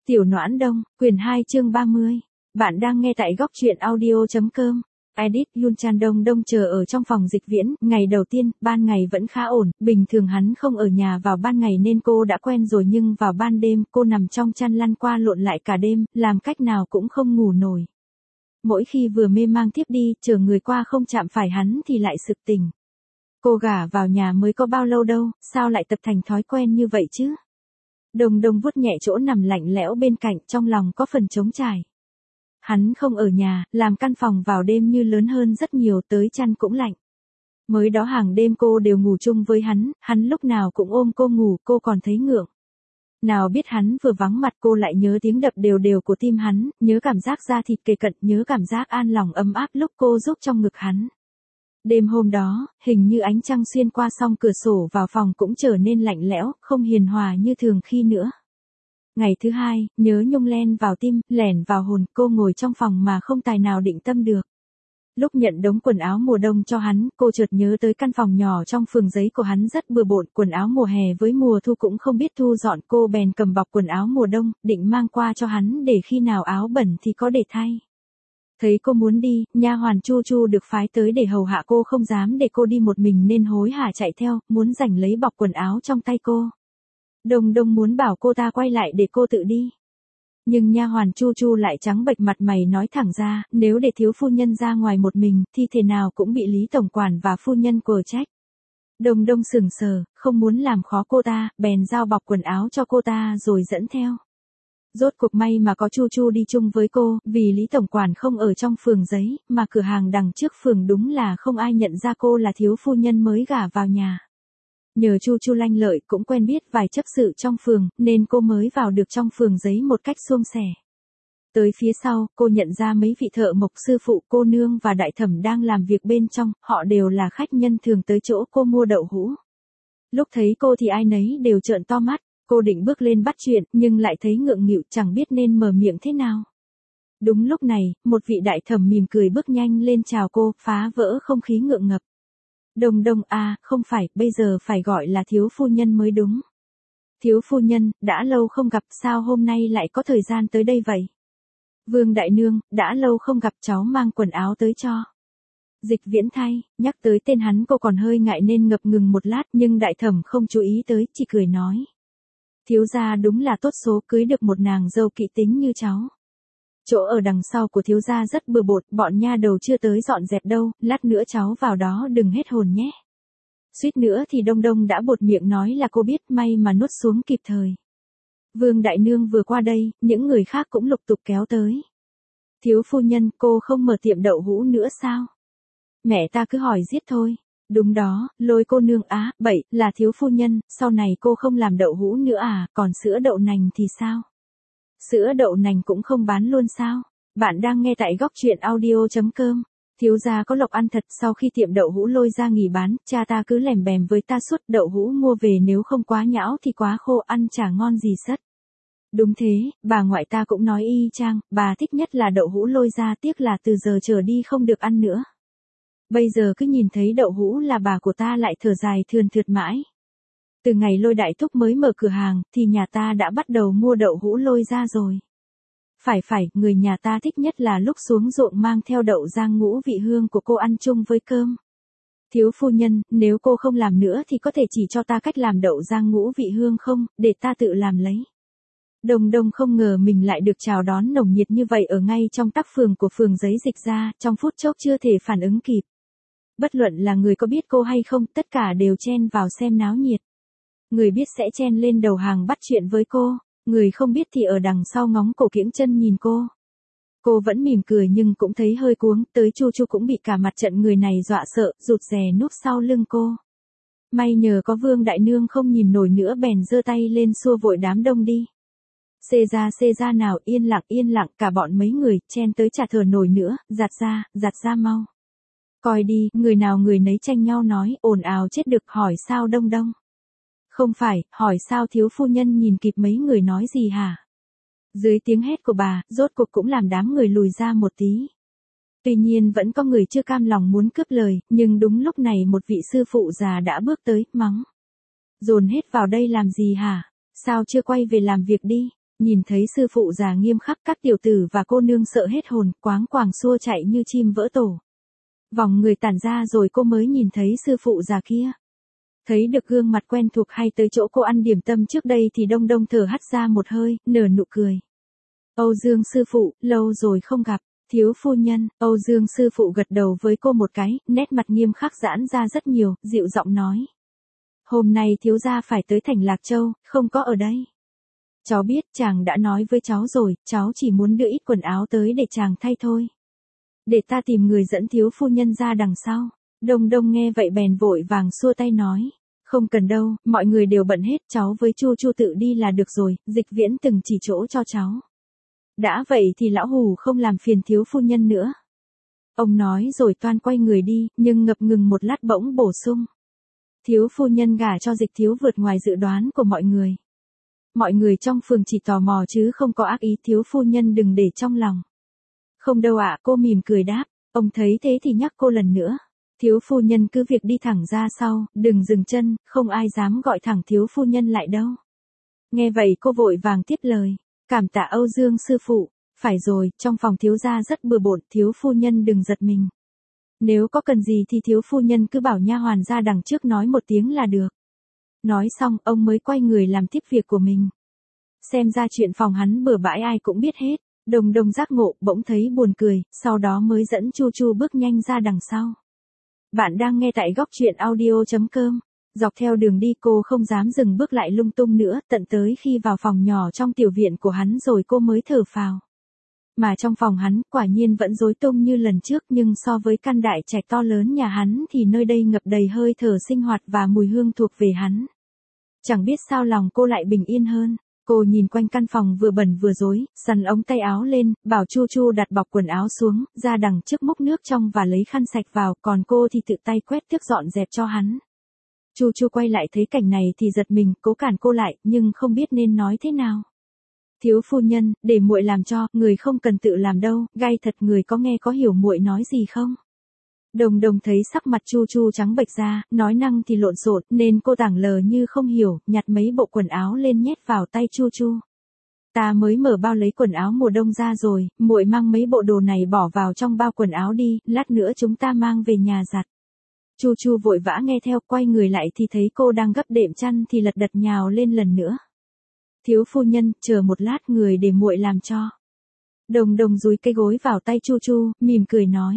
Tiểu Noãn Đông, quyển 2 chương 30. Bạn đang nghe tại góc truyện audio.com. Edit Yun Chan Đông Đông chờ ở trong phòng dịch viễn, ngày đầu tiên, ban ngày vẫn khá ổn, bình thường hắn không ở nhà vào ban ngày nên cô đã quen rồi nhưng vào ban đêm cô nằm trong chăn lăn qua lộn lại cả đêm, làm cách nào cũng không ngủ nổi. Mỗi khi vừa mê mang tiếp đi, chờ người qua không chạm phải hắn thì lại sực tỉnh. Cô gả vào nhà mới có bao lâu đâu, sao lại tập thành thói quen như vậy chứ? Đông Đông vuốt nhẹ chỗ nằm lạnh lẽo bên cạnh, trong lòng có phần trống trải. Hắn không ở nhà, làm căn phòng vào đêm như lớn hơn rất nhiều, tới chăn cũng lạnh. Mới đó hàng đêm cô đều ngủ chung với hắn lúc nào cũng ôm cô ngủ, cô còn thấy ngượng. Nào biết hắn vừa vắng mặt cô lại nhớ tiếng đập đều đều của tim hắn, nhớ cảm giác da thịt kề cận, nhớ cảm giác an lòng ấm áp lúc cô giúp trong ngực hắn. Đêm hôm đó, hình như ánh trăng xuyên qua song cửa sổ vào phòng cũng trở nên lạnh lẽo, không hiền hòa như thường khi nữa. Ngày thứ hai, nhớ nhung len vào tim, lẻn vào hồn, cô ngồi trong phòng mà không tài nào định tâm được. Lúc nhận đống quần áo mùa đông cho hắn, cô chợt nhớ tới căn phòng nhỏ trong phường giấy của hắn rất bừa bộn, quần áo mùa hè với mùa thu cũng không biết thu dọn, cô bèn cầm bọc quần áo mùa đông, định mang qua cho hắn để khi nào áo bẩn thì có để thay. Thấy cô muốn đi, nha hoàn Chu Chu được phái tới để hầu hạ cô không dám để cô đi một mình nên hối hả chạy theo, muốn giành lấy bọc quần áo trong tay cô. Đông Đông muốn bảo cô ta quay lại để cô tự đi. Nhưng nha hoàn Chu Chu lại trắng bệch mặt mày nói thẳng ra, nếu để thiếu phu nhân ra ngoài một mình, thì thế nào cũng bị Lý tổng quản và phu nhân quở trách. Đông Đông sững sờ, không muốn làm khó cô ta, bèn giao bọc quần áo cho cô ta rồi dẫn theo. Rốt cuộc may mà có Chu Chu đi chung với cô, vì Lý tổng quản không ở trong phường giấy, mà cửa hàng đằng trước phường đúng là không ai nhận ra cô là thiếu phu nhân mới gả vào nhà. Nhờ Chu Chu lanh lợi cũng quen biết vài chấp sự trong phường, nên cô mới vào được trong phường giấy một cách suôn sẻ. Tới phía sau, cô nhận ra mấy vị thợ mộc, sư phụ, cô nương và đại thẩm đang làm việc bên trong, họ đều là khách nhân thường tới chỗ cô mua đậu hũ. Lúc thấy cô thì ai nấy đều trợn to mắt. Cô định bước lên bắt chuyện, nhưng lại thấy ngượng nghịu, chẳng biết nên mở miệng thế nào. Đúng lúc này, một vị đại thẩm mỉm cười bước nhanh lên chào cô, phá vỡ không khí ngượng ngập. Đông Đông à, không phải, bây giờ phải gọi là thiếu phu nhân mới đúng. Thiếu phu nhân, đã lâu không gặp, sao hôm nay lại có thời gian tới đây vậy? Vương đại nương, đã lâu không gặp, cháu mang quần áo tới cho. Dịch viễn thay, nhắc tới tên hắn cô còn hơi ngại nên ngập ngừng một lát, nhưng đại thẩm không chú ý tới, chỉ cười nói. Thiếu gia đúng là tốt số, cưới được một nàng dâu kỹ tính như cháu. Chỗ ở đằng sau của thiếu gia rất bừa bộn, bọn nha đầu chưa tới dọn dẹp đâu, lát nữa cháu vào đó đừng hết hồn nhé. Suýt nữa thì Đông Đông đã buột miệng nói là cô biết, may mà nuốt xuống kịp thời. Vương đại nương vừa qua đây, những người khác cũng lục tục kéo tới. Thiếu phu nhân, cô không mở tiệm đậu hũ nữa sao? Mẹ ta cứ hỏi giết thôi. Đúng đó, Lôi cô nương á, bậy, là thiếu phu nhân, sau này cô không làm đậu hũ nữa à, còn sữa đậu nành thì sao? Sữa đậu nành cũng không bán luôn sao? Bạn đang nghe tại góc truyện audio.com. Thiếu gia có lộc ăn thật, sau khi tiệm đậu hũ Lôi ra nghỉ bán, cha ta cứ lèm bèm với ta suốt, đậu hũ mua về nếu không quá nhão thì quá khô, ăn chả ngon gì sất. Đúng thế, bà ngoại ta cũng nói y chang, bà thích nhất là đậu hũ Lôi ra, tiếc là từ giờ trở đi không được ăn nữa. Bây giờ cứ nhìn thấy đậu hũ là bà của ta lại thở dài thườn thượt mãi. Từ ngày Lôi đại thúc mới mở cửa hàng, thì nhà ta đã bắt đầu mua đậu hũ Lôi ra rồi. Phải, người nhà ta thích nhất là lúc xuống ruộng mang theo đậu rang ngũ vị hương của cô ăn chung với cơm. Thiếu phu nhân, nếu cô không làm nữa thì có thể chỉ cho ta cách làm đậu rang ngũ vị hương không, để ta tự làm lấy. Đông Đông không ngờ mình lại được chào đón nồng nhiệt như vậy ở ngay trong tắc phường của phường giấy dịch ra, trong phút chốc chưa thể phản ứng kịp. Bất luận là người có biết cô hay không, tất cả đều chen vào xem náo nhiệt. Người biết sẽ chen lên đầu hàng bắt chuyện với cô, người không biết thì ở đằng sau ngóng cổ kiễng chân nhìn cô. Cô vẫn mỉm cười nhưng cũng thấy hơi cuống, tới Chu Chu cũng bị cả mặt trận người này dọa sợ, rụt rè núp sau lưng cô. May nhờ có Vương đại nương không nhìn nổi nữa bèn giơ tay lên xua vội đám đông đi. Xê ra nào, yên lặng, cả bọn mấy người, chen tới chả thở nổi nữa, giặt ra mau. Coi đi, người nào người nấy tranh nhau nói, ồn ào chết được, hỏi sao Đông Đông. Không phải, hỏi sao thiếu phu nhân nhìn kịp mấy người nói gì hả? Dưới tiếng hét của bà, rốt cuộc cũng làm đám người lùi ra một tí. Tuy nhiên vẫn có người chưa cam lòng muốn cướp lời, nhưng đúng lúc này một vị sư phụ già đã bước tới, mắng. Dồn hết vào đây làm gì hả? Sao chưa quay về làm việc đi? Nhìn thấy sư phụ già nghiêm khắc, các tiểu tử và cô nương sợ hết hồn, quáng quàng xua chạy như chim vỡ tổ. Vòng người tản ra rồi cô mới nhìn thấy sư phụ già kia. Thấy được gương mặt quen thuộc hay tới chỗ cô ăn điểm tâm trước đây thì Đông Đông thở hắt ra một hơi, nở nụ cười. Âu Dương sư phụ, lâu rồi không gặp. Thiếu phu nhân, Âu Dương sư phụ gật đầu với cô một cái, nét mặt nghiêm khắc giãn ra rất nhiều, dịu giọng nói. Hôm nay thiếu gia phải tới thành Lạc Châu, không có ở đây. Cháu biết, chàng đã nói với cháu rồi, cháu chỉ muốn đưa ít quần áo tới để chàng thay thôi. Để ta tìm người dẫn thiếu phu nhân ra đằng sau. Đông Đông nghe vậy bèn vội vàng xua tay nói. Không cần đâu, mọi người đều bận hết, cháu với Chu Chu tự đi là được rồi, Dịch Viễn từng chỉ chỗ cho cháu. Đã vậy thì lão hù không làm phiền thiếu phu nhân nữa. Ông nói rồi toan quay người đi, nhưng ngập ngừng một lát bỗng bổ sung. Thiếu phu nhân gả cho Dịch thiếu vượt ngoài dự đoán của mọi người. Mọi người trong phường chỉ tò mò chứ không có ác ý, thiếu phu nhân đừng để trong lòng. Không đâu ạ, cô mỉm cười đáp, ông thấy thế thì nhắc cô lần nữa. Thiếu phu nhân cứ việc đi thẳng ra sau, đừng dừng chân, không ai dám gọi thẳng thiếu phu nhân lại đâu. Nghe vậy cô vội vàng tiếp lời, cảm tạ Âu Dương sư phụ, phải rồi, trong phòng thiếu gia rất bừa bộn, thiếu phu nhân đừng giật mình. Nếu có cần gì thì thiếu phu nhân cứ bảo nha hoàn ra đằng trước nói một tiếng là được. Nói xong, ông mới quay người làm tiếp việc của mình. Xem ra chuyện phòng hắn bừa bãi ai cũng biết hết. Đông Đông giác ngộ, bỗng thấy buồn cười, sau đó mới dẫn Chu Chu bước nhanh ra đằng sau. Bạn đang nghe tại góc truyện audio.com. Dọc theo đường đi cô không dám dừng bước lại lung tung nữa, tận tới khi vào phòng nhỏ trong tiểu viện của hắn rồi cô mới thở phào. Mà trong phòng hắn, quả nhiên vẫn rối tung như lần trước, nhưng so với căn đại trạch to lớn nhà hắn thì nơi đây ngập đầy hơi thở sinh hoạt và mùi hương thuộc về hắn. Chẳng biết sao lòng cô lại bình yên hơn. Cô nhìn quanh căn phòng vừa bẩn vừa rối, xằn ống tay áo lên, bảo Chu Chu đặt bọc quần áo xuống, ra đằng trước múc nước trong và lấy khăn sạch vào, còn cô thì tự tay quét tước dọn dẹp cho hắn. Chu Chu quay lại thấy cảnh này thì giật mình, cố cản cô lại, nhưng không biết nên nói thế nào. Thiếu phu nhân, để muội làm cho, người không cần tự làm đâu, gai thật, người có nghe có hiểu muội nói gì không? Đồng Đồng thấy sắc mặt Chu Chu trắng bệch ra, nói năng thì lộn xộn, nên cô tảng lờ như không hiểu, nhặt mấy bộ quần áo lên nhét vào tay Chu Chu. Ta mới mở bao lấy quần áo mùa đông ra rồi, muội mang mấy bộ đồ này bỏ vào trong bao quần áo đi, lát nữa chúng ta mang về nhà giặt. Chu Chu vội vã nghe theo, quay người lại thì thấy cô đang gấp đệm chăn thì lật đật nhào lên lần nữa. Thiếu phu nhân, chờ một lát, người để muội làm cho. Đồng Đồng dúi cây gối vào tay Chu Chu, mỉm cười nói.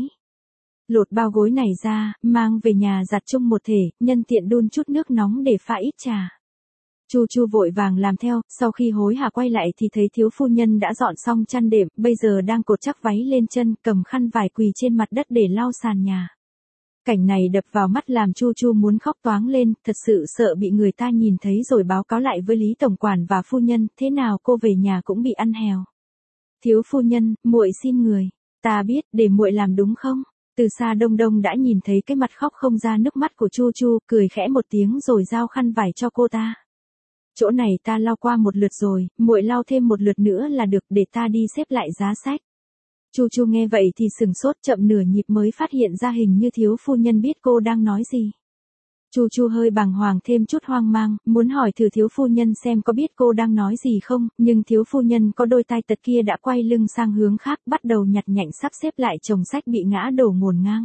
Lột bao gối này ra, mang về nhà giặt chung một thể, nhân tiện đun chút nước nóng để pha ít trà. Chu Chu vội vàng làm theo, sau khi hối hả quay lại thì thấy thiếu phu nhân đã dọn xong chăn đệm, bây giờ đang cột chắc váy lên chân, cầm khăn vải quỳ trên mặt đất để lau sàn nhà. Cảnh này đập vào mắt làm Chu Chu muốn khóc toáng lên, thật sự sợ bị người ta nhìn thấy rồi báo cáo lại với Lý tổng quản và phu nhân, thế nào cô về nhà cũng bị ăn hèo. Thiếu phu nhân, muội xin người, ta biết, để muội làm đúng không? Từ xa Đông Đông đã nhìn thấy cái mặt khóc không ra nước mắt của Chu Chu, cười khẽ một tiếng rồi giao khăn vải cho cô ta. Chỗ này ta lau qua một lượt rồi, muội lau thêm một lượt nữa là được, để ta đi xếp lại giá sách. Chu Chu nghe vậy thì sừng sốt, chậm nửa nhịp mới phát hiện ra hình như thiếu phu nhân biết cô đang nói gì. Chu Chu hơi bàng hoàng thêm chút hoang mang, muốn hỏi thử thiếu phu nhân xem có biết cô đang nói gì không, nhưng thiếu phu nhân có đôi tai tật kia đã quay lưng sang hướng khác, bắt đầu nhặt nhạnh sắp xếp lại chồng sách bị ngã đổ ngổn ngang.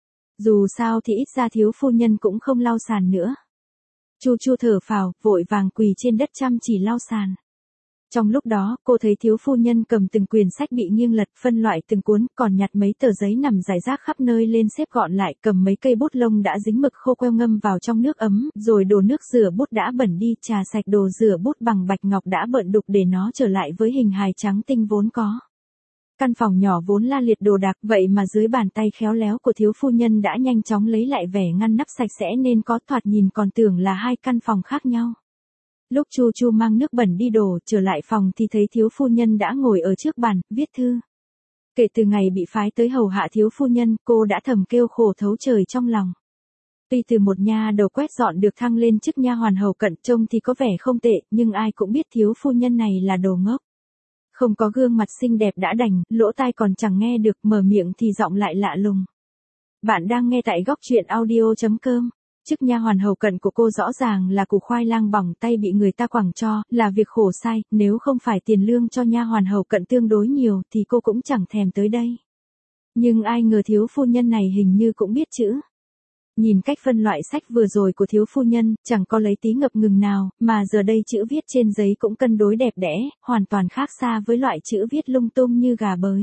Dù sao thì ít ra thiếu phu nhân cũng không lau sàn nữa. Chu Chu thở phào, vội vàng quỳ trên đất chăm chỉ lau sàn. Trong lúc đó, cô thấy thiếu phu nhân cầm từng quyển sách bị nghiêng lật, phân loại từng cuốn, còn nhặt mấy tờ giấy nằm rải rác khắp nơi lên xếp gọn lại, cầm mấy cây bút lông đã dính mực khô queo ngâm vào trong nước ấm, rồi đổ nước rửa bút đã bẩn đi, trà sạch đồ rửa bút bằng bạch ngọc đã bợn đục để nó trở lại với hình hài trắng tinh vốn có. Căn phòng nhỏ vốn la liệt đồ đạc, vậy mà dưới bàn tay khéo léo của thiếu phu nhân đã nhanh chóng lấy lại vẻ ngăn nắp sạch sẽ, nên có thoạt nhìn còn tưởng là hai căn phòng khác nhau. Lúc Chu Chu mang nước bẩn đi đổ, trở lại phòng thì thấy thiếu phu nhân đã ngồi ở trước bàn, viết thư. Kể từ ngày bị phái tới hầu hạ thiếu phu nhân, cô đã thầm kêu khổ thấu trời trong lòng. Tuy từ một nha đầu quét dọn được thăng lên chức nha hoàn hầu cận, trông thì có vẻ không tệ, nhưng ai cũng biết thiếu phu nhân này là đồ ngốc. Không có gương mặt xinh đẹp đã đành, lỗ tai còn chẳng nghe được, mở miệng thì giọng lại lạ lùng. Bạn đang nghe tại góc truyện audio.com. Chức nha hoàn hầu cận của cô rõ ràng là củ khoai lang bỏng tay bị người ta quẳng cho, là việc khổ sai, nếu không phải tiền lương cho nha hoàn hầu cận tương đối nhiều thì cô cũng chẳng thèm tới đây. Nhưng ai ngờ thiếu phu nhân này hình như cũng biết chữ. Nhìn cách phân loại sách vừa rồi của thiếu phu nhân, chẳng có lấy tí ngập ngừng nào, mà giờ đây chữ viết trên giấy cũng cân đối đẹp đẽ, hoàn toàn khác xa với loại chữ viết lung tung như gà bới.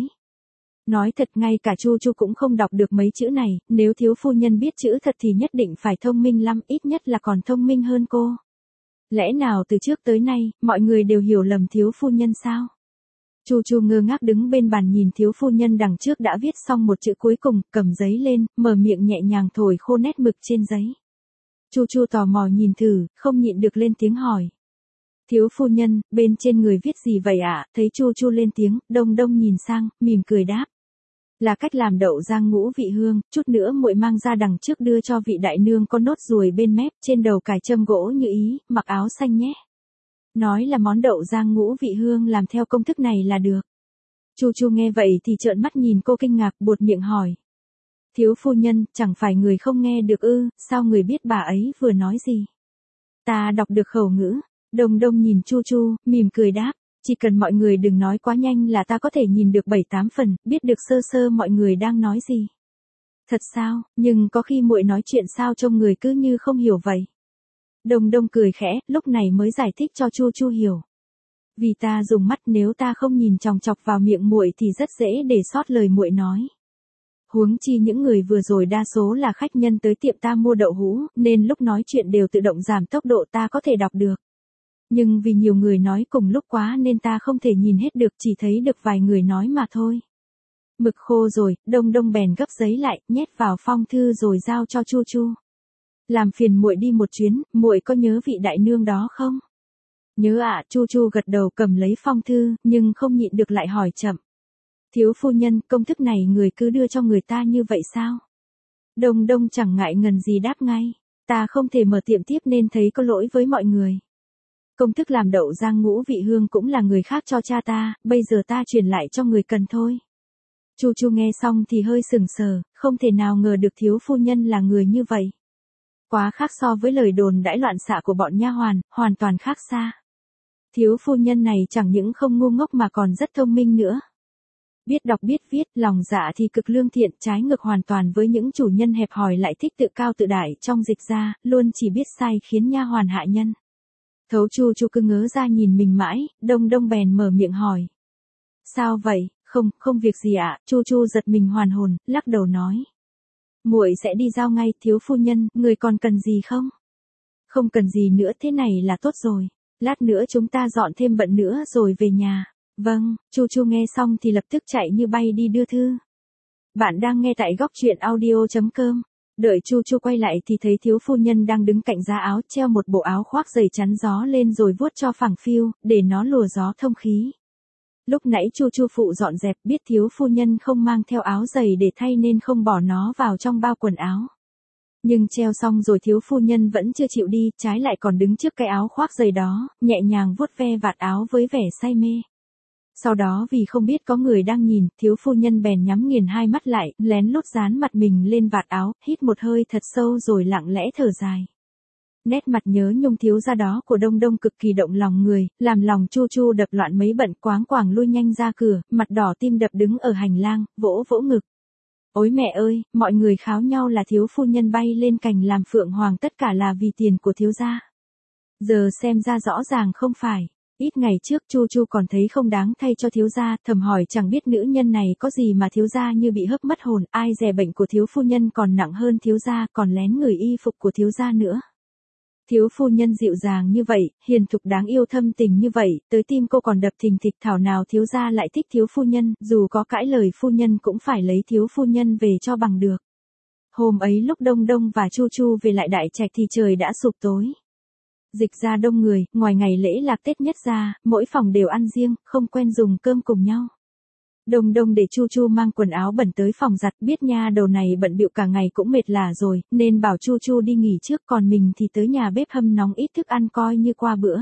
Nói thật ngay cả Chu Chu cũng không đọc được mấy chữ này, nếu thiếu phu nhân biết chữ thật thì nhất định phải thông minh lắm, ít nhất là còn thông minh hơn cô. Lẽ nào từ trước tới nay, mọi người đều hiểu lầm thiếu phu nhân sao? Chu Chu ngơ ngác đứng bên bàn nhìn thiếu phu nhân đằng trước đã viết xong một chữ cuối cùng, cầm giấy lên, mở miệng nhẹ nhàng thổi khô nét mực trên giấy. Chu Chu tò mò nhìn thử, không nhịn được lên tiếng hỏi. Thiếu phu nhân, bên trên người viết gì vậy ạ? Thấy Chu Chu lên tiếng, Đông Đông nhìn sang, mỉm cười đáp. Là cách làm đậu rang ngũ vị hương, chút nữa muội mang ra đằng trước đưa cho vị đại nương có nốt ruồi bên mép, trên đầu cài châm gỗ như ý, mặc áo xanh nhé. Nói là món đậu rang ngũ vị hương làm theo công thức này là được. Chu Chu nghe vậy thì trợn mắt nhìn cô kinh ngạc, buột miệng hỏi. Thiếu phu nhân, chẳng phải người không nghe được ư, sao người biết bà ấy vừa nói gì? Ta đọc được khẩu ngữ. Đông Đông nhìn Chu Chu, mỉm cười đáp. Chỉ cần mọi người đừng nói quá nhanh là ta có thể nhìn được 7-8 phần, biết được sơ sơ mọi người đang nói gì. Thật sao, nhưng có khi muội nói chuyện sao trông người cứ như không hiểu vậy. Đông Đông cười khẽ, lúc này mới giải thích cho Chu Chu hiểu. Vì ta dùng mắt, nếu ta không nhìn chòng chọc vào miệng muội thì rất dễ để sót lời muội nói. Huống chi những người vừa rồi đa số là khách nhân tới tiệm ta mua đậu hũ, nên lúc nói chuyện đều tự động giảm tốc độ ta có thể đọc được. Nhưng vì nhiều người nói cùng lúc quá nên ta không thể nhìn hết được, chỉ thấy được vài người nói mà thôi. Mực khô rồi, Đông Đông bèn gấp giấy lại, nhét vào phong thư rồi giao cho Chu Chu. Làm phiền muội đi một chuyến, muội có nhớ vị đại nương đó không? Nhớ ạ, Chu Chu gật đầu cầm lấy phong thư, nhưng không nhịn được lại hỏi chậm. Thiếu phu nhân, công thức này người cứ đưa cho người ta như vậy sao? Đông Đông chẳng ngại ngần gì đáp ngay. Ta không thể mở tiệm tiếp nên thấy có lỗi với mọi người. Công thức làm đậu rang ngũ vị hương cũng là người khác cho cha ta, bây giờ ta truyền lại cho người cần thôi. Chu Chu nghe xong thì hơi sừng sờ, không thể nào ngờ được thiếu phu nhân là người như vậy. Quá khác so với lời đồn đãi loạn xạ của bọn nha hoàn, hoàn toàn khác xa. Thiếu phu nhân này chẳng những không ngu ngốc mà còn rất thông minh nữa. Biết đọc biết viết, lòng dạ thì cực lương thiện, trái ngược hoàn toàn với những chủ nhân hẹp hòi lại thích tự cao tự đại trong dịch ra, luôn chỉ biết sai khiến nha hoàn hạ nhân. Thấu Chu Chu cứ ngớ ra nhìn mình mãi, Đông Đông bèn mở miệng hỏi. Sao vậy? Không việc gì ạ. Chu Chu giật mình hoàn hồn, lắc đầu nói. Muội sẽ đi giao ngay, thiếu phu nhân, người còn cần gì không? Không cần gì nữa, thế này là tốt rồi. Lát nữa chúng ta dọn thêm bận nữa rồi về nhà. Vâng, Chu Chu nghe xong thì lập tức chạy như bay đi đưa thư. Bạn đang nghe tại góc truyện audio.com. Đợi Chu Chu quay lại thì thấy thiếu phu nhân đang đứng cạnh giá áo treo một bộ áo khoác dày chắn gió lên rồi vuốt cho phẳng phiu, để nó lùa gió thông khí. Lúc nãy Chu Chu phụ dọn dẹp biết thiếu phu nhân không mang theo áo giày để thay nên không bỏ nó vào trong bao quần áo. Nhưng treo xong rồi thiếu phu nhân vẫn chưa chịu đi, trái lại còn đứng trước cái áo khoác giày đó, nhẹ nhàng vuốt ve vạt áo với vẻ say mê. Sau đó vì không biết có người đang nhìn, thiếu phu nhân bèn nhắm nghiền hai mắt lại, lén lút dán mặt mình lên vạt áo, hít một hơi thật sâu rồi lặng lẽ thở dài. Nét mặt nhớ nhung thiếu gia đó của Đông Đông cực kỳ động lòng người, làm lòng Chu Chu đập loạn mấy bận, quáng quàng lui nhanh ra cửa, mặt đỏ tim đập đứng ở hành lang, vỗ vỗ ngực. Ôi mẹ ơi, mọi người kháo nhau là thiếu phu nhân bay lên cành làm phượng hoàng, tất cả là vì tiền của thiếu gia. Giờ xem ra rõ ràng không phải. Ít ngày trước Chu Chu còn thấy không đáng thay cho thiếu gia, thầm hỏi chẳng biết nữ nhân này có gì mà thiếu gia như bị hấp mất hồn, ai dè bệnh của thiếu phu nhân còn nặng hơn thiếu gia, còn lén ngửi y phục của thiếu gia nữa. Thiếu phu nhân dịu dàng như vậy, hiền thục đáng yêu thâm tình như vậy, tới tim cô còn đập thình thịch, thảo nào thiếu gia lại thích thiếu phu nhân, dù có cãi lời phu nhân cũng phải lấy thiếu phu nhân về cho bằng được. Hôm ấy lúc Đông Đông và Chu Chu về lại đại trạch thì trời đã sụp tối. Dịch ra đông người, ngoài ngày lễ lạc Tết nhất ra, mỗi phòng đều ăn riêng, không quen dùng cơm cùng nhau. Đông Đông để Chu Chu mang quần áo bẩn tới phòng giặt, biết nha đầu này bận bịu cả ngày cũng mệt lả rồi, nên bảo Chu Chu đi nghỉ trước, còn mình thì tới nhà bếp hâm nóng ít thức ăn coi như qua bữa.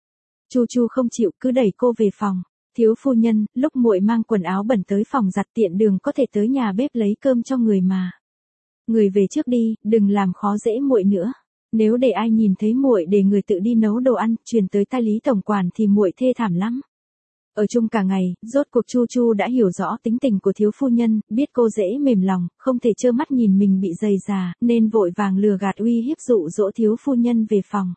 Chu Chu không chịu, cứ đẩy cô về phòng. Thiếu phu nhân, lúc muội mang quần áo bẩn tới phòng giặt tiện đường có thể tới nhà bếp lấy cơm cho người mà. Người về trước đi, đừng làm khó dễ muội nữa. Nếu để ai nhìn thấy muội để người tự đi nấu đồ ăn, truyền tới tai Lý tổng quản thì muội thê thảm lắm. Ở chung cả ngày, rốt cuộc Chu Chu đã hiểu rõ tính tình của thiếu phu nhân, biết cô dễ mềm lòng, không thể trơ mắt nhìn mình bị dày già, nên vội vàng lừa gạt uy hiếp dụ dỗ thiếu phu nhân về phòng.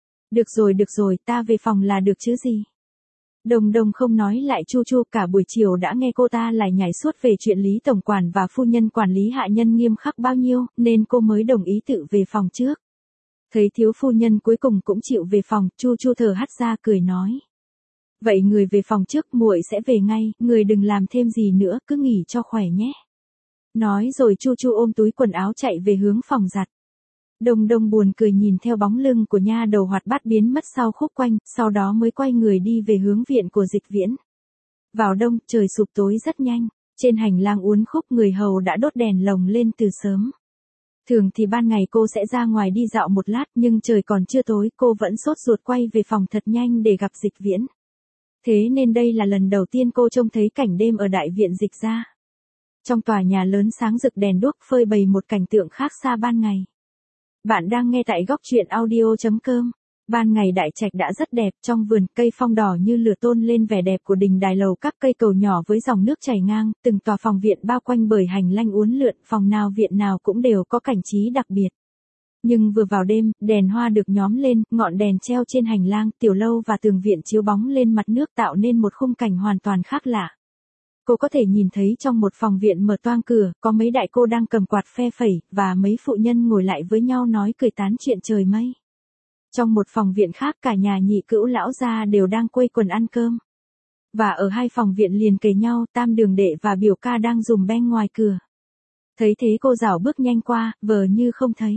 Được rồi, ta về phòng là được chứ gì. Đồng Đồng không nói lại Chu Chu, cả buổi chiều đã nghe cô ta lải nhải suốt về chuyện Lý tổng quản và phu nhân quản lý hạ nhân nghiêm khắc bao nhiêu, nên cô mới đồng ý tự về phòng trước. Thấy thiếu phu nhân cuối cùng cũng chịu về phòng, Chu Chu thở hắt ra cười nói. Vậy người về phòng trước, muội sẽ về ngay, người đừng làm thêm gì nữa, cứ nghỉ cho khỏe nhé. Nói rồi Chu Chu ôm túi quần áo chạy về hướng phòng giặt. Đồng Đồng buồn cười nhìn theo bóng lưng của nha đầu hoạt bát biến mất sau khúc quanh, sau đó mới quay người đi về hướng viện của Dịch Viễn. Vào đông, trời sụp tối rất nhanh, trên hành lang uốn khúc người hầu đã đốt đèn lồng lên từ sớm. Thường thì ban ngày cô sẽ ra ngoài đi dạo một lát, nhưng trời còn chưa tối, cô vẫn sốt ruột quay về phòng thật nhanh để gặp Dịch Viễn. Thế nên đây là lần đầu tiên cô trông thấy cảnh đêm ở đại viện Dịch gia. Trong tòa nhà lớn sáng rực đèn đuốc phơi bày một cảnh tượng khác xa ban ngày. Bạn đang nghe tại góc truyện audio.com. Ban ngày đại trạch đã rất đẹp, trong vườn cây phong đỏ như lửa tôn lên vẻ đẹp của đình đài lầu, các cây cầu nhỏ với dòng nước chảy ngang, từng tòa phòng viện bao quanh bởi hành lang uốn lượn, phòng nào viện nào cũng đều có cảnh trí đặc biệt. Nhưng vừa vào đêm, đèn hoa được nhóm lên, ngọn đèn treo trên hành lang, tiểu lâu và tường viện chiếu bóng lên mặt nước tạo nên một khung cảnh hoàn toàn khác lạ. Cô có thể nhìn thấy trong một phòng viện mở toang cửa, có mấy đại cô đang cầm quạt phe phẩy, và mấy phụ nhân ngồi lại với nhau nói cười tán chuyện trời mây. Trong một phòng viện khác cả nhà nhị cữu lão gia đều đang quây quần ăn cơm. Và ở hai phòng viện liền kề nhau, tam đường đệ và biểu ca đang dùm beng ngoài cửa. Thấy thế cô rảo bước nhanh qua, vờ như không thấy.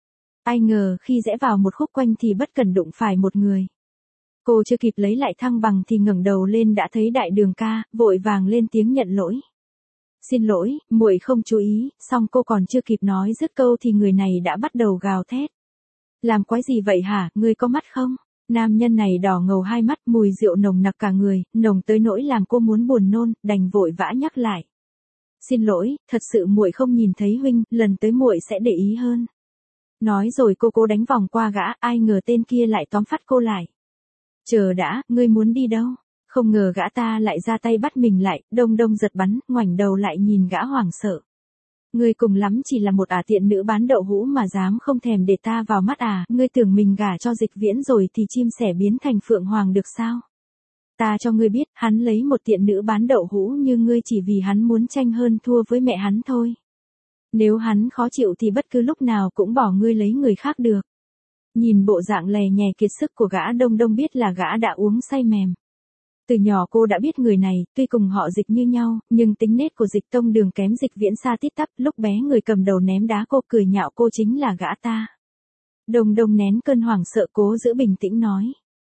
Ai ngờ khi rẽ vào một khúc quanh thì bất cẩn đụng phải một người. Cô chưa kịp lấy lại thăng bằng thì ngẩng đầu lên đã thấy đại đường ca, vội vàng lên tiếng nhận lỗi. Xin lỗi, muội không chú ý, xong cô còn chưa kịp nói dứt câu thì người này đã bắt đầu gào thét. Làm quái gì vậy hả, ngươi có mắt không? Nam nhân này đỏ ngầu hai mắt, mùi rượu nồng nặc cả người, nồng tới nỗi làm cô muốn buồn nôn, đành vội vã nhắc lại. Xin lỗi, thật sự muội không nhìn thấy huynh, lần tới muội sẽ để ý hơn. Nói rồi cô cố đánh vòng qua gã, ai ngờ tên kia lại tóm phát cô lại. Chờ đã, ngươi muốn đi đâu? Không ngờ gã ta lại ra tay bắt mình lại, Đông Đông giật bắn, ngoảnh đầu lại nhìn gã hoảng sợ. Ngươi cùng lắm chỉ là một tiện nữ bán đậu hũ mà dám không thèm để ta vào mắt à, ngươi tưởng mình gả cho Dịch Viễn rồi thì chim sẻ biến thành phượng hoàng được sao? Ta cho ngươi biết, hắn lấy một tiện nữ bán đậu hũ như ngươi chỉ vì hắn muốn tranh hơn thua với mẹ hắn thôi. Nếu hắn khó chịu thì bất cứ lúc nào cũng bỏ ngươi lấy người khác được. Nhìn bộ dạng lè nhè kiệt sức của gã, Đông Đông biết là gã đã uống say mềm. Từ nhỏ cô đã biết người này, tuy cùng họ Dịch như nhau, nhưng tính nết của Dịch Tông Đường kém Dịch Viễn xa tít tắp, lúc bé người cầm đầu ném đá cô cười nhạo cô chính là gã ta. Đông Đông nén cơn hoảng sợ cố giữ bình tĩnh nói.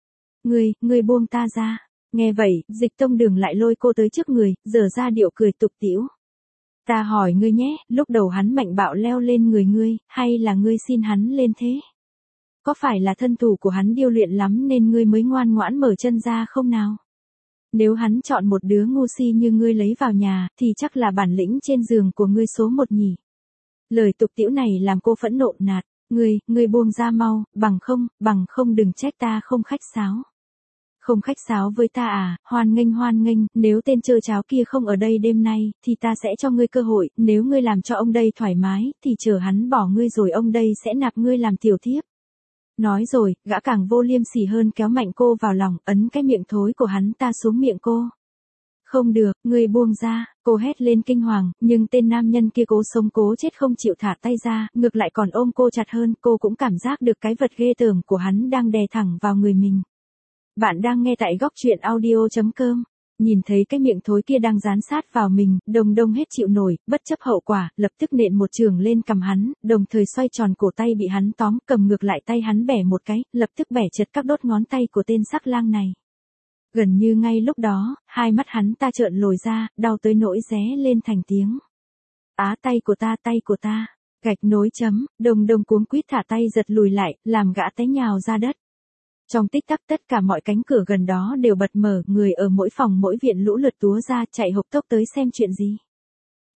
Ngươi buông ta ra. Nghe vậy, Dịch Tông Đường lại lôi cô tới trước người, giở ra điệu cười tục tĩu. Ta hỏi ngươi nhé, lúc đầu hắn mạnh bạo leo lên người ngươi, hay là ngươi xin hắn lên thế? Có phải là thân thủ của hắn điêu luyện lắm nên ngươi mới ngoan ngoãn mở chân ra không nào? Nếu hắn chọn một đứa ngu si như ngươi lấy vào nhà, thì chắc là bản lĩnh trên giường của ngươi số một nhỉ. Lời tục tĩu này làm cô phẫn nộ nạt, ngươi buông ra mau, bằng không đừng trách ta không khách sáo. Không khách sáo với ta à, hoan nghênh, nếu tên trơ cháo kia không ở đây đêm nay, thì ta sẽ cho ngươi cơ hội, nếu ngươi làm cho ông đây thoải mái, thì chờ hắn bỏ ngươi rồi ông đây sẽ nạp ngươi làm tiểu thiếp. Nói rồi, gã càng vô liêm sỉ hơn kéo mạnh cô vào lòng, ấn cái miệng thối của hắn ta xuống miệng cô. Không được, ngươi buông ra, cô hét lên kinh hoàng, nhưng tên nam nhân kia cố sống cố chết không chịu thả tay ra, ngược lại còn ôm cô chặt hơn, cô cũng cảm giác được cái vật ghê tởm của hắn đang đè thẳng vào người mình. Bạn đang nghe tại góc truyện audio.com. Nhìn thấy cái miệng thối kia đang dán sát vào mình, Đông Đông hết chịu nổi, bất chấp hậu quả, lập tức nện một chưởng lên cằm hắn, đồng thời xoay tròn cổ tay bị hắn tóm, cầm ngược lại tay hắn bẻ một cái, lập tức bẻ chật các đốt ngón tay của tên sắc lang này. Gần như ngay lúc đó, hai mắt hắn ta trợn lồi ra, đau tới nỗi ré lên thành tiếng. Á, tay của ta, gạch nối chấm, Đông Đông cuống quýt thả tay giật lùi lại, làm gã té nhào ra đất. Trong tích tắc tất cả mọi cánh cửa gần đó đều bật mở, người ở mỗi phòng mỗi viện lũ lượt túa ra chạy hộc tốc tới xem chuyện gì.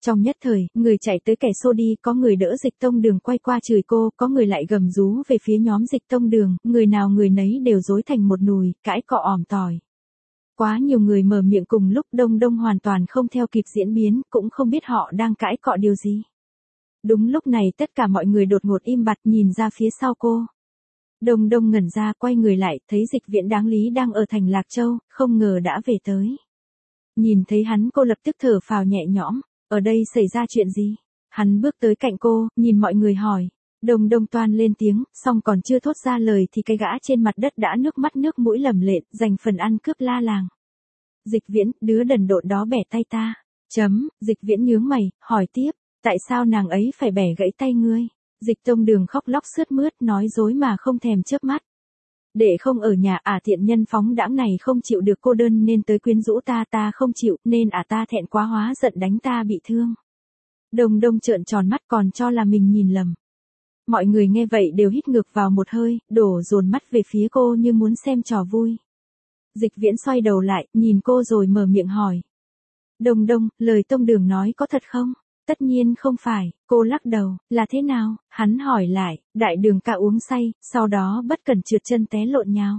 Trong nhất thời, người chạy tới kẻ xô đi, có người đỡ Dịch Tông Đường quay qua chửi cô, có người lại gầm rú về phía nhóm Dịch Tông Đường, người nào người nấy đều rối thành một nùi, cãi cọ ỏm tỏi. Quá nhiều người mở miệng cùng lúc, Đông Đông hoàn toàn không theo kịp diễn biến, cũng không biết họ đang cãi cọ điều gì. Đúng lúc này tất cả mọi người đột ngột im bặt nhìn ra phía sau cô. Đông Đông ngẩn ra, quay người lại, thấy Dịch Viễn đáng lý đang ở thành Lạc Châu, không ngờ đã về tới. Nhìn thấy hắn, cô lập tức thở phào nhẹ nhõm, ở đây xảy ra chuyện gì? Hắn bước tới cạnh cô, nhìn mọi người hỏi. Đông Đông toan lên tiếng, xong còn chưa thốt ra lời thì cái gã trên mặt đất đã nước mắt nước mũi lầm lện, giành phần ăn cướp la làng. Dịch Viễn, đứa đần độn đó bẻ tay ta. Dịch Viễn nhướng mày, hỏi tiếp, tại sao nàng ấy phải bẻ gãy tay ngươi? Dịch Tông Đường khóc lóc sướt mướt, nói dối mà không thèm chớp mắt. Để không ở nhà thiện nhân phóng đãng này không chịu được cô đơn nên tới quyến rũ ta không chịu, nên ta thẹn quá hóa giận đánh ta bị thương. Đông Đông trợn tròn mắt còn cho là mình nhìn lầm. Mọi người nghe vậy đều hít ngược vào một hơi, đổ dồn mắt về phía cô như muốn xem trò vui. Dịch Viễn xoay đầu lại, nhìn cô rồi mở miệng hỏi. Đông Đông, lời Tông Đường nói có thật không? Tất nhiên không phải, cô lắc đầu, là thế nào? Hắn hỏi lại, đại đường ca uống say, sau đó bất cẩn trượt chân té lộn nhào.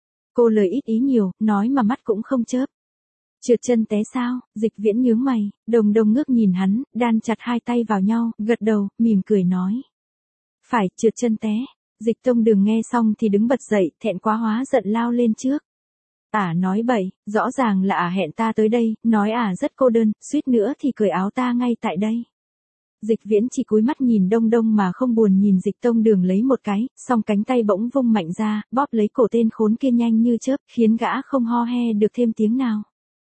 Cô lời ít ý nhiều, nói mà mắt cũng không chớp. Trượt chân té sao? Dịch Viễn nhướng mày, Đông Đông ngước nhìn hắn, đan chặt hai tay vào nhau, gật đầu, mỉm cười nói. Phải, trượt chân té. Dịch Tông Đường nghe xong thì đứng bật dậy, thẹn quá hóa giận lao lên trước. Nói bậy, rõ ràng là hẹn ta tới đây, nói rất cô đơn, suýt nữa thì cởi áo ta ngay tại đây. Dịch Viễn chỉ cúi mắt nhìn Đông Đông mà không buồn nhìn Dịch Tông Đường lấy một cái, song cánh tay bỗng vung mạnh ra, bóp lấy cổ tên khốn kia nhanh như chớp, khiến gã không ho he được thêm tiếng nào.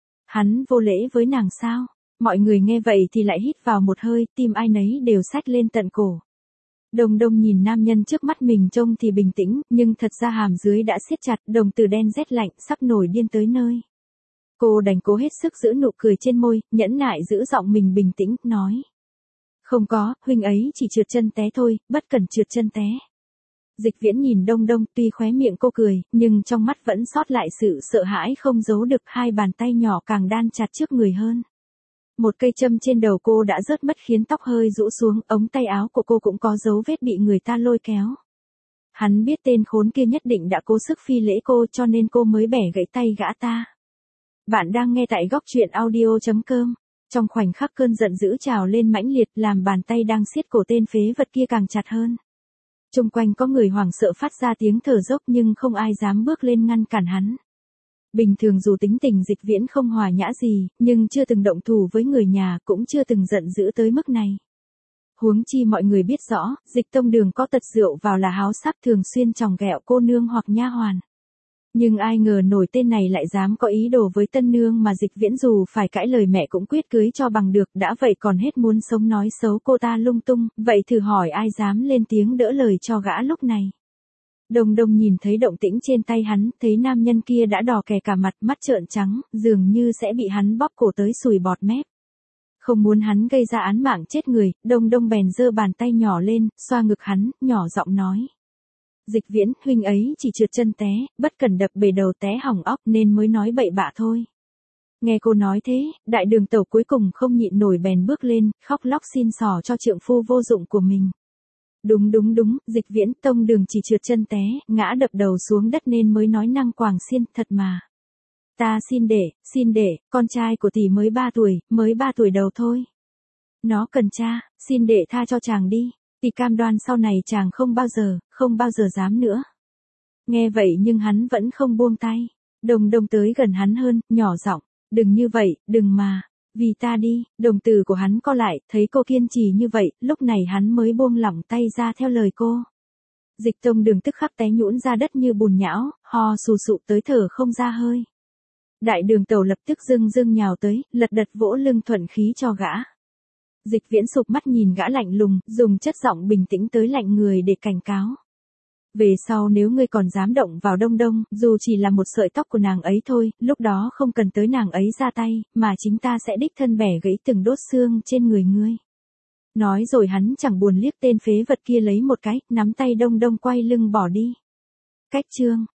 Hắn vô lễ với nàng sao? Mọi người nghe vậy thì lại hít vào một hơi, tim ai nấy đều xách lên tận cổ. Đông Đông nhìn nam nhân trước mắt mình trông thì bình tĩnh, nhưng thật ra hàm dưới đã siết chặt, đồng tử đen rét lạnh, sắp nổi điên tới nơi. Cô đành cố hết sức giữ nụ cười trên môi, nhẫn nại giữ giọng mình bình tĩnh, nói. Không có, huynh ấy chỉ trượt chân té thôi, bất cần trượt chân té. Dịch Viễn nhìn Đông Đông, tuy khóe miệng cô cười, nhưng trong mắt vẫn sót lại sự sợ hãi không giấu được, hai bàn tay nhỏ càng đan chặt trước người hơn. Một cây châm trên đầu cô đã rớt mất khiến tóc hơi rũ xuống, ống tay áo của cô cũng có dấu vết bị người ta lôi kéo. Hắn biết tên khốn kia nhất định đã cố sức phi lễ cô cho nên cô mới bẻ gãy tay gã ta. Bạn đang nghe tại góc truyện audio.com. Trong khoảnh khắc cơn giận dữ trào lên mãnh liệt làm bàn tay đang siết cổ tên phế vật kia càng chặt hơn. Xung quanh có người hoảng sợ phát ra tiếng thở dốc nhưng không ai dám bước lên ngăn cản hắn. Bình thường dù tính tình Dịch Viễn không hòa nhã gì, nhưng chưa từng động thủ với người nhà, cũng chưa từng giận dữ tới mức này. Huống chi mọi người biết rõ, Dịch Tông Đường có tật rượu vào là háo sắc, thường xuyên chòng ghẹo cô nương hoặc nha hoàn. Nhưng ai ngờ nổi tên này lại dám có ý đồ với tân nương mà Dịch Viễn dù phải cãi lời mẹ cũng quyết cưới cho bằng được, đã vậy còn hết muốn sống nói xấu cô ta lung tung, vậy thử hỏi ai dám lên tiếng đỡ lời cho gã lúc này. Đông Đông nhìn thấy động tĩnh trên tay hắn, thấy nam nhân kia đã đỏ kè cả mặt, mắt trợn trắng, dường như sẽ bị hắn bóp cổ tới sùi bọt mép. Không muốn hắn gây ra án mạng chết người, Đông Đông bèn giơ bàn tay nhỏ lên, xoa ngực hắn, nhỏ giọng nói. Dịch Viễn, huynh ấy chỉ trượt chân té, bất cẩn đập bể đầu té hỏng óc nên mới nói bậy bạ thôi. Nghe cô nói thế, đại đường tẩu cuối cùng không nhịn nổi bèn bước lên, khóc lóc xin xỏ cho trượng phu vô dụng của mình. Đúng, Dịch Viễn, Tông Đường chỉ trượt chân té, ngã đập đầu xuống đất nên mới nói năng quàng xiên, thật mà. Ta xin để, con trai của tỷ mới 3 tuổi đầu thôi. Nó cần cha, xin để tha cho chàng đi, tỷ cam đoan sau này chàng không bao giờ dám nữa. Nghe vậy nhưng hắn vẫn không buông tay. Đông Đông tới gần hắn hơn, nhỏ giọng, đừng như vậy, đừng mà. Vì ta đi, đồng tử của hắn co lại, thấy cô kiên trì như vậy, lúc này hắn mới buông lỏng tay ra theo lời cô. Dịch Tông Đường tức khắc té nhũn ra đất như bùn nhão, ho sù sụ tới thở không ra hơi. Đại đường tẩu lập tức dưng nhào tới, lật đật vỗ lưng thuận khí cho gã. Dịch Viễn sụp mắt nhìn gã lạnh lùng, dùng chất giọng bình tĩnh tới lạnh người để cảnh cáo. Về sau nếu ngươi còn dám động vào Đông Đông, dù chỉ là một sợi tóc của nàng ấy thôi, lúc đó không cần tới nàng ấy ra tay, mà chính ta sẽ đích thân bẻ gãy từng đốt xương trên người ngươi. Nói rồi hắn chẳng buồn liếc tên phế vật kia lấy một cái, nắm tay Đông Đông quay lưng bỏ đi. Cách chương